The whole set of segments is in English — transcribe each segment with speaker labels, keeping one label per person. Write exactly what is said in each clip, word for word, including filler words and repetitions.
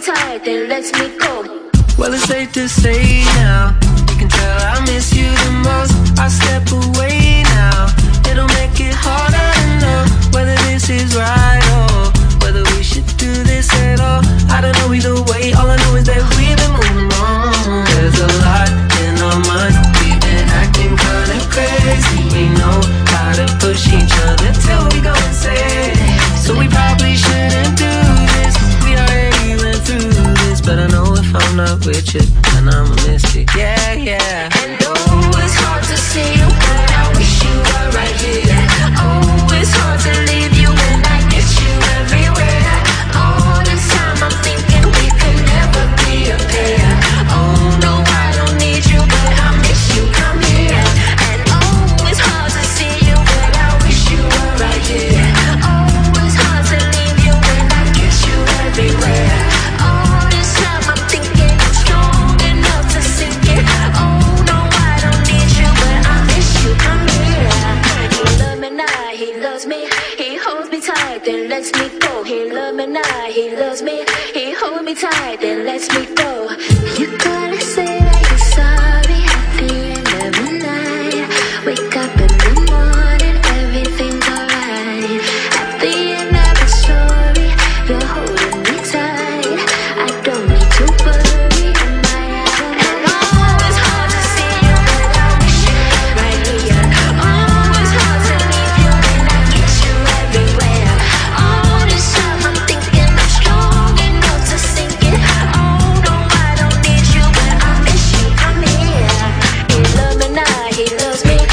Speaker 1: tight, then let me go.
Speaker 2: Well, it's safe to say now, you can tell I miss you the most. I step away now, it'll make it harder to know whether this is right or whether we should do this at all. I don't know either way, all I know is that we've been moving on. There's a lot in our minds, we've been acting kinda crazy. We know how to push each other till we go insane. So we probably shouldn't do this, we already went through this. But I know if I'm not with you, then I'ma miss you, yeah, yeah.
Speaker 1: And oh, it's hard to see you, but I wish you were right here. Oh, it's hard to leave you when I miss you everywhere. All this time I'm thinking we could never be a pair. Oh no, I don't need you, but I miss you, come here. And oh, it's hard to see you, but I wish you were right here. Oh, it's hard to leave you when I kiss you everywhere. All this time I'm thinking I'm strong enough to sink it. Oh no, I don't need you, but I miss you, come here. He loves me now, he loves me. He holds me tight, then lets me go. He loves me now, he loves me. He holds me tight, then lets me go. You gotta say that you're sorry at the end of the night. Wake up in the morning, everything's alright. At the end of the story, you're holding me tight. I don't need to worry, am I out? And oh, it's hard to see you, but I wish you were right here. Oh, it's hard to leave you when I kiss you everywhere. All this time I'm thinking I'm strong enough to sink it. Oh no, I don't need you, but I miss you, come here. He loves me now, he loves me.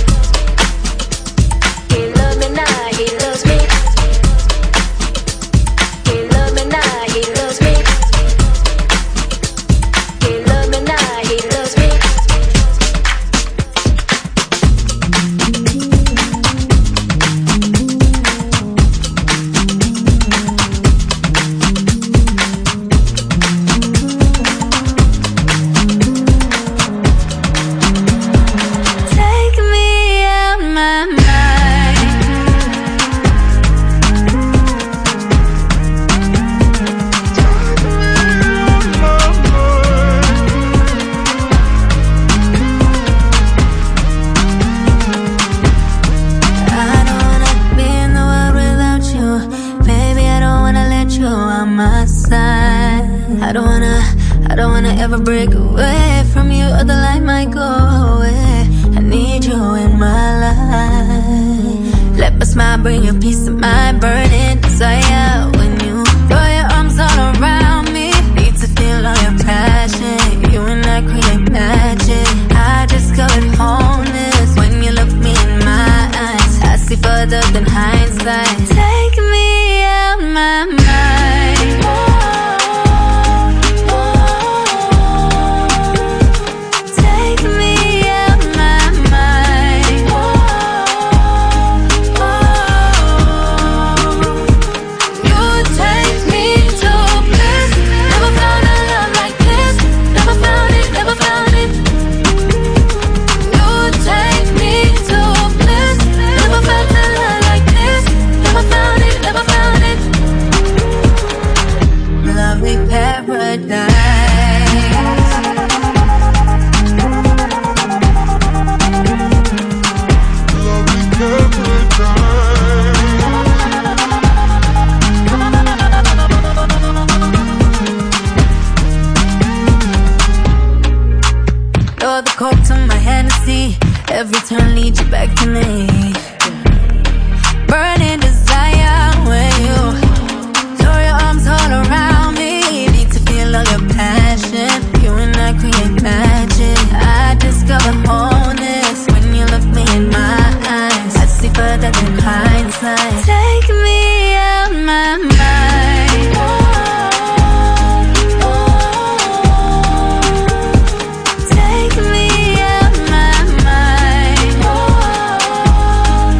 Speaker 1: He loves me now, he loves me. He loves me now, he loves me. He loves me now, he loves me. Take me out my mind. I don't wanna be in the world without you. Baby, I don't wanna let you on my side. I don't wanna, I don't wanna ever break away from you, or the light might go away. I need you in my life. Let my smile bring you peace of mind, burning desire. When you throw your arms all around me, need to feel all your passion. You and I create magic. I discovered wholeness when you look me in my eyes. I see further than hindsight. Take me out my mind. Take me out my mind. You take me to bliss. Never found a love like this. Never found it, never found it. You take me to bliss. Never felt a love like this. Never found it, never found it. Lovely paradise. You're the coke to my Hennessy. Every turn leads you back to me. Burning desire when you throw your arms all around me. Need to feel all your passion. You and I create magic. I discover wholeness when you look me in my eyes. I see further than hindsight. Take me out my mind. Take me out my mind.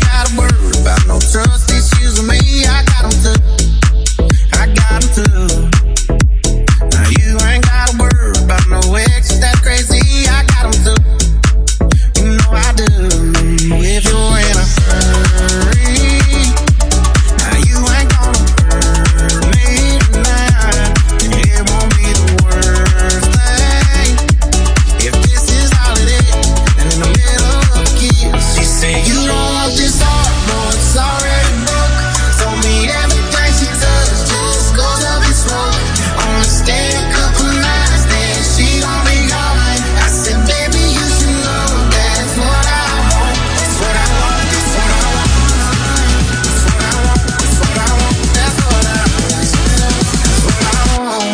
Speaker 3: gotta worry about no trust issues with me. I got 'em too. I got 'em too. Now you ain't gotta worry about no exes that's crazy. I got 'em too. You know I do. If you're in a hurry, now you ain't gonna hurt me tonight. And it won't be the worst thing if this is all it is. And in the middle of a kiss, she said, you don't want this heart, no, it's already broke. Told me everything she touched just goes up in smoke. Only stay a couple nights, then she gon' be gone. I said, baby, you should know that's what I want. That's what I want, that's what I want. That's what I want, that's what I want. That's what I want, that's what I want.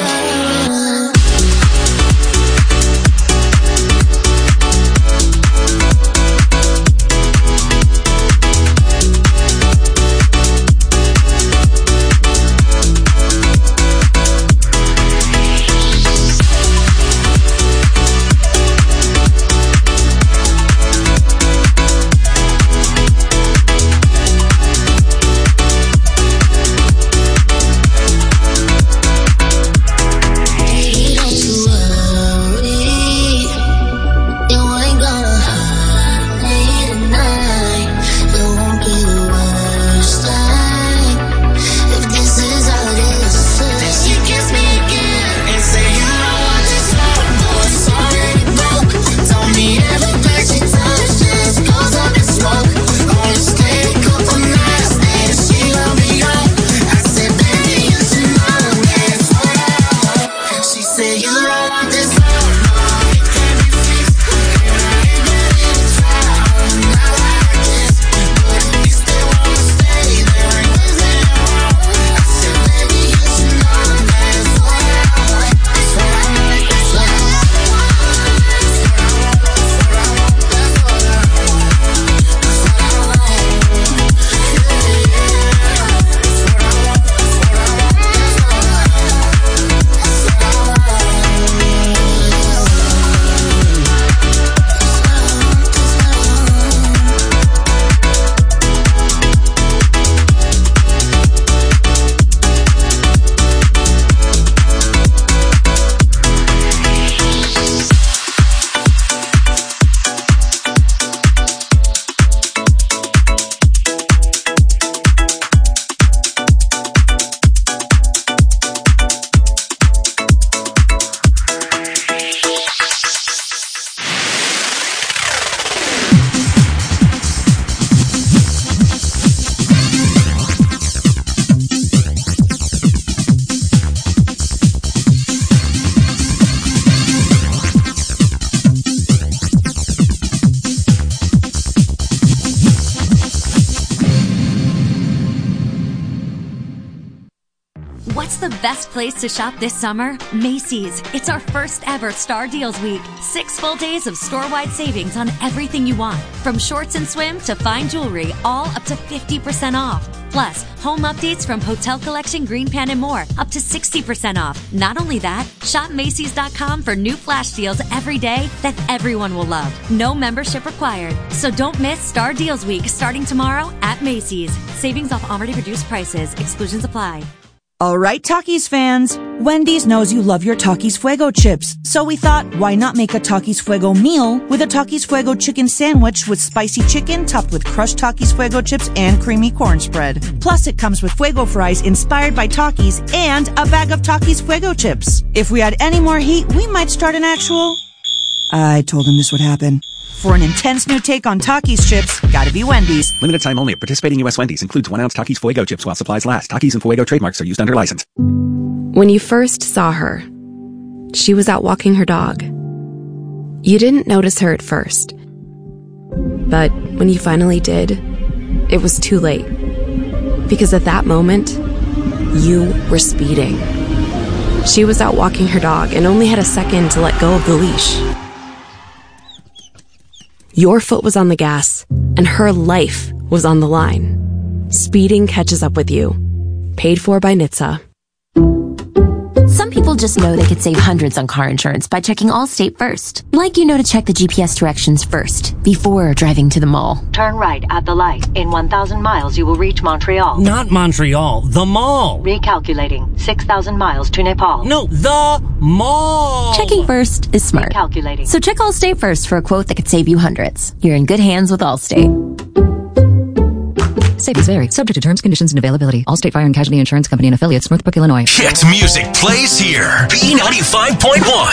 Speaker 4: What's the best place to shop this summer? Macy's. It's our first ever Star Deals Week. Six full days of store-wide savings on everything you want. From shorts and swim to fine jewelry, all up to fifty percent off. Plus, home updates from Hotel Collection, Green Pan, and more, up to sixty percent off. Not only that, shop Macy's dot com for new flash deals every day that everyone will love. No membership required. So don't miss Star Deals Week starting tomorrow at Macy's. Savings off already reduced prices. Exclusions apply.
Speaker 5: All right, Takis fans. Wendy's knows you love your Takis Fuego chips. So we thought, why not make a Takis Fuego meal with a Takis Fuego chicken sandwich with spicy chicken topped with crushed Takis Fuego chips and creamy corn spread. Plus, it comes with Fuego fries inspired by Takis and a bag of Takis Fuego chips. If we had any more heat, we might start an actual... I told him this would happen. For an intense new take on Takis chips, gotta be Wendy's.
Speaker 6: Limited time only at participating U S Wendy's. Includes one ounce Takis Fuego chips while supplies last. Takis and Fuego trademarks are used under license.
Speaker 7: When you first saw her, she was out walking her dog. You didn't notice her at first. But when you finally did, it was too late. Because at that moment, you were speeding. She was out walking her dog and only had a second to let go of the leash. Your foot was on the gas, and her life was on the line. Speeding catches up with you. Paid for by N H T S A.
Speaker 4: Some people
Speaker 8: People just know they could save hundreds on car insurance by checking Allstate first. Like you know to check the G P S directions first, before driving to the mall.
Speaker 9: Turn right at the light. In one thousand miles, you will reach Montreal.
Speaker 10: Not Montreal, the mall.
Speaker 9: Recalculating. six thousand miles to Nepal.
Speaker 10: No, the mall.
Speaker 8: Checking first is smart.
Speaker 9: Recalculating.
Speaker 8: So check Allstate first for a quote that could save you hundreds. You're in good hands with Allstate.
Speaker 11: Savings vary. Subject to terms, conditions, and availability. Allstate Fire and Casualty Insurance Company and affiliates, Northbrook, Illinois.
Speaker 12: Hit music plays here. B ninety-five point one.